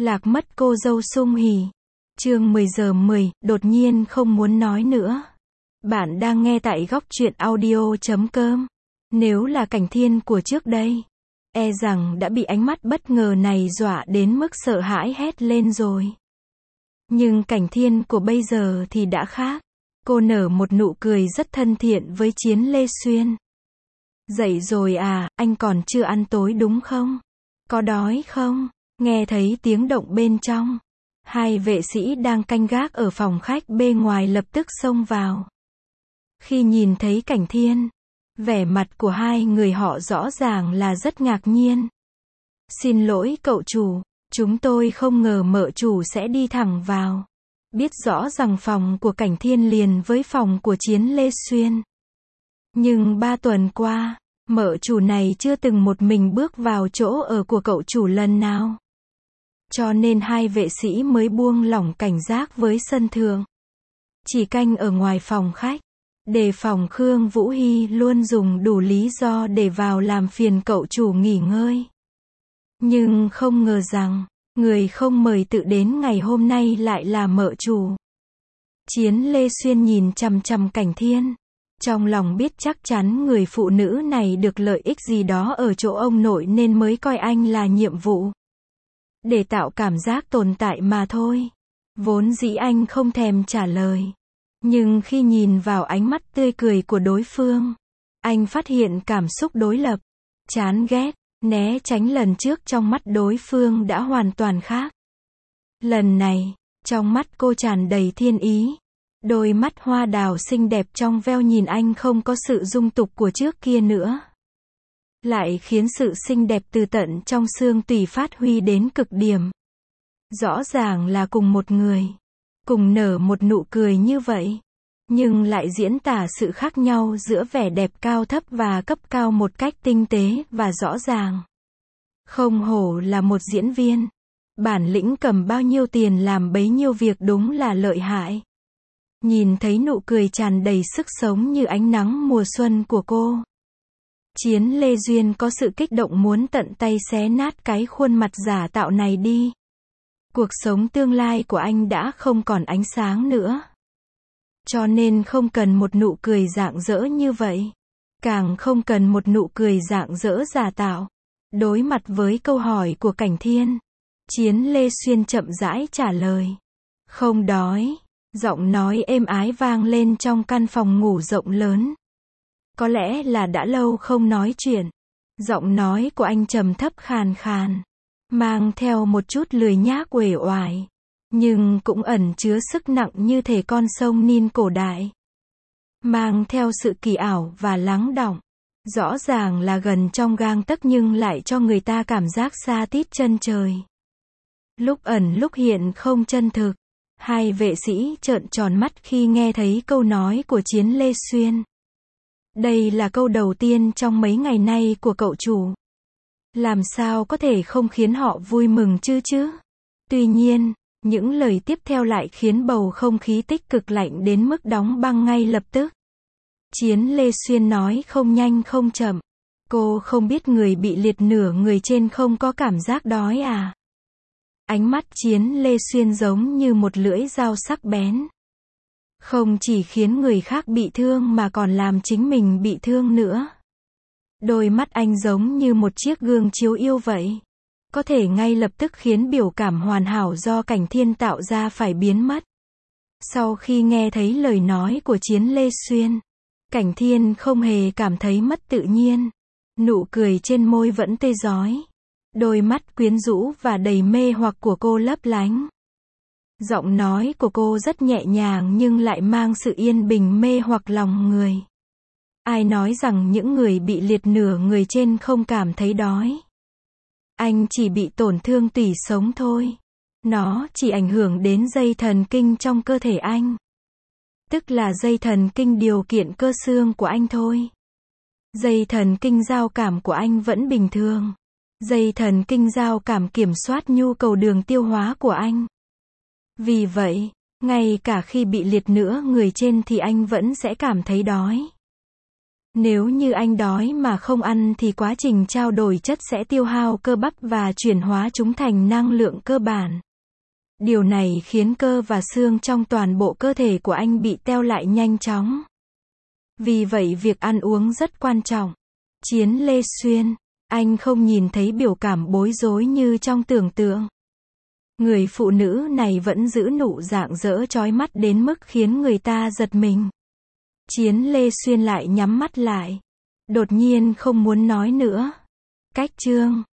Lạc mất cô dâu sung hỉ. Chương 10 giờ 10, đột nhiên không muốn nói nữa. Bạn đang nghe tại góc truyện audio.com. Nếu là Cảnh Thiên của trước đây, e rằng đã bị ánh mắt bất ngờ này dọa đến mức sợ hãi hét lên rồi. Nhưng Cảnh Thiên của bây giờ thì đã khác. Cô nở một nụ cười rất thân thiện với Chiến Lê Xuyên. Dậy rồi à, anh còn chưa ăn tối đúng không? Có đói không? Nghe thấy tiếng động bên trong. Hai vệ sĩ đang canh gác ở phòng khách bên ngoài lập tức xông vào. Khi nhìn thấy Cảnh Thiên, vẻ mặt của hai người họ rõ ràng là rất ngạc nhiên. Xin lỗi cậu chủ, chúng tôi không ngờ mợ chủ sẽ đi thẳng vào. Biết rõ rằng phòng của Cảnh Thiên liền với phòng của Chiến Lê Xuyên. Nhưng 3 tuần qua, mợ chủ này chưa từng một mình bước vào chỗ ở của cậu chủ lần nào. Cho nên hai vệ sĩ mới buông lỏng cảnh giác với sân thượng. Chỉ canh ở ngoài phòng khách. Đề phòng Khương Vũ Hy luôn dùng đủ lý do để vào làm phiền cậu chủ nghỉ ngơi. Nhưng không ngờ rằng, người không mời tự đến ngày hôm nay lại là mợ chủ. Chiến Lê Xuyên nhìn chằm chằm Cảnh Thiên. Trong lòng biết chắc chắn người phụ nữ này được lợi ích gì đó ở chỗ ông nội nên mới coi anh là nhiệm vụ. Để tạo cảm giác tồn tại mà thôi. Vốn dĩ anh không thèm trả lời. Nhưng khi nhìn vào ánh mắt tươi cười của đối phương, anh phát hiện cảm xúc đối lập. Chán ghét, né tránh lần trước trong mắt đối phương đã hoàn toàn khác. Lần này, trong mắt cô tràn đầy thiên ý. Đôi mắt hoa đào xinh đẹp trong veo nhìn anh không có sự dung tục của trước kia nữa. Lại khiến sự xinh đẹp từ tận trong xương tủy phát huy đến cực điểm. Rõ ràng là cùng một người, cùng nở một nụ cười như vậy, nhưng lại diễn tả sự khác nhau giữa vẻ đẹp cao thấp và cấp cao một cách tinh tế và rõ ràng. Không hổ là một diễn viên. Bản lĩnh cầm bao nhiêu tiền làm bấy nhiêu việc đúng là lợi hại. Nhìn thấy nụ cười tràn đầy sức sống như ánh nắng mùa xuân của cô, Chiến Lê Duyên có sự kích động muốn tận tay xé nát cái khuôn mặt giả tạo này đi. Cuộc sống tương lai của anh đã không còn ánh sáng nữa. Cho nên không cần một nụ cười rạng rỡ như vậy. Càng không cần một nụ cười rạng rỡ giả tạo. Đối mặt với câu hỏi của Cảnh Thiên, Chiến Lê Xuyên chậm rãi trả lời. Không đói. Giọng nói êm ái vang lên trong căn phòng ngủ rộng lớn. Có lẽ là đã lâu không nói chuyện. Giọng nói của anh trầm thấp khàn khàn, mang theo một chút lười nhác uể oải, nhưng cũng ẩn chứa sức nặng như thể con sông Nin cổ đại. Mang theo sự kỳ ảo và lắng đọng. Rõ ràng là gần trong gang tấc nhưng lại cho người ta cảm giác xa tít chân trời. Lúc ẩn lúc hiện không chân thực. Hai vệ sĩ trợn tròn mắt khi nghe thấy câu nói của Chiến Lê Xuyên. Đây là câu đầu tiên trong mấy ngày nay của cậu chủ. Làm sao có thể không khiến họ vui mừng chứ? Tuy nhiên, những lời tiếp theo lại khiến bầu không khí tích cực lạnh đến mức đóng băng ngay lập tức. Chiến Lê Xuyên nói không nhanh không chậm. Cô không biết người bị liệt nửa người trên không có cảm giác đói à? Ánh mắt Chiến Lê Xuyên giống như một lưỡi dao sắc bén. Không chỉ khiến người khác bị thương mà còn làm chính mình bị thương nữa. Đôi mắt anh giống như một chiếc gương chiếu yêu vậy. Có thể ngay lập tức khiến biểu cảm hoàn hảo do Cảnh Thiên tạo ra phải biến mất. Sau khi nghe thấy lời nói của Chiến Lê Xuyên, Cảnh Thiên không hề cảm thấy mất tự nhiên. Nụ cười trên môi vẫn tươi rói. Đôi mắt quyến rũ và đầy mê hoặc của cô lấp lánh. Giọng nói của cô rất nhẹ nhàng nhưng lại mang sự yên bình mê hoặc lòng người. Ai nói rằng những người bị liệt nửa người trên không cảm thấy đói? Anh chỉ bị tổn thương tủy sống thôi. Nó chỉ ảnh hưởng đến dây thần kinh trong cơ thể anh. Tức là dây thần kinh điều kiện cơ xương của anh thôi. Dây thần kinh giao cảm của anh vẫn bình thường. Dây thần kinh giao cảm kiểm soát nhu cầu đường tiêu hóa của anh. Vì vậy, ngay cả khi bị liệt nửa người trên thì anh vẫn sẽ cảm thấy đói. Nếu như anh đói mà không ăn thì quá trình trao đổi chất sẽ tiêu hao cơ bắp và chuyển hóa chúng thành năng lượng cơ bản. Điều này khiến cơ và xương trong toàn bộ cơ thể của anh bị teo lại nhanh chóng. Vì vậy việc ăn uống rất quan trọng. Chiến Lê Xuyên, anh không nhìn thấy biểu cảm bối rối như trong tưởng tượng. Người phụ nữ này vẫn giữ nụ rạng rỡ chói mắt đến mức khiến người ta giật mình. Chiến Lê Xuyên lại nhắm mắt lại. Đột nhiên không muốn nói nữa. Cách chương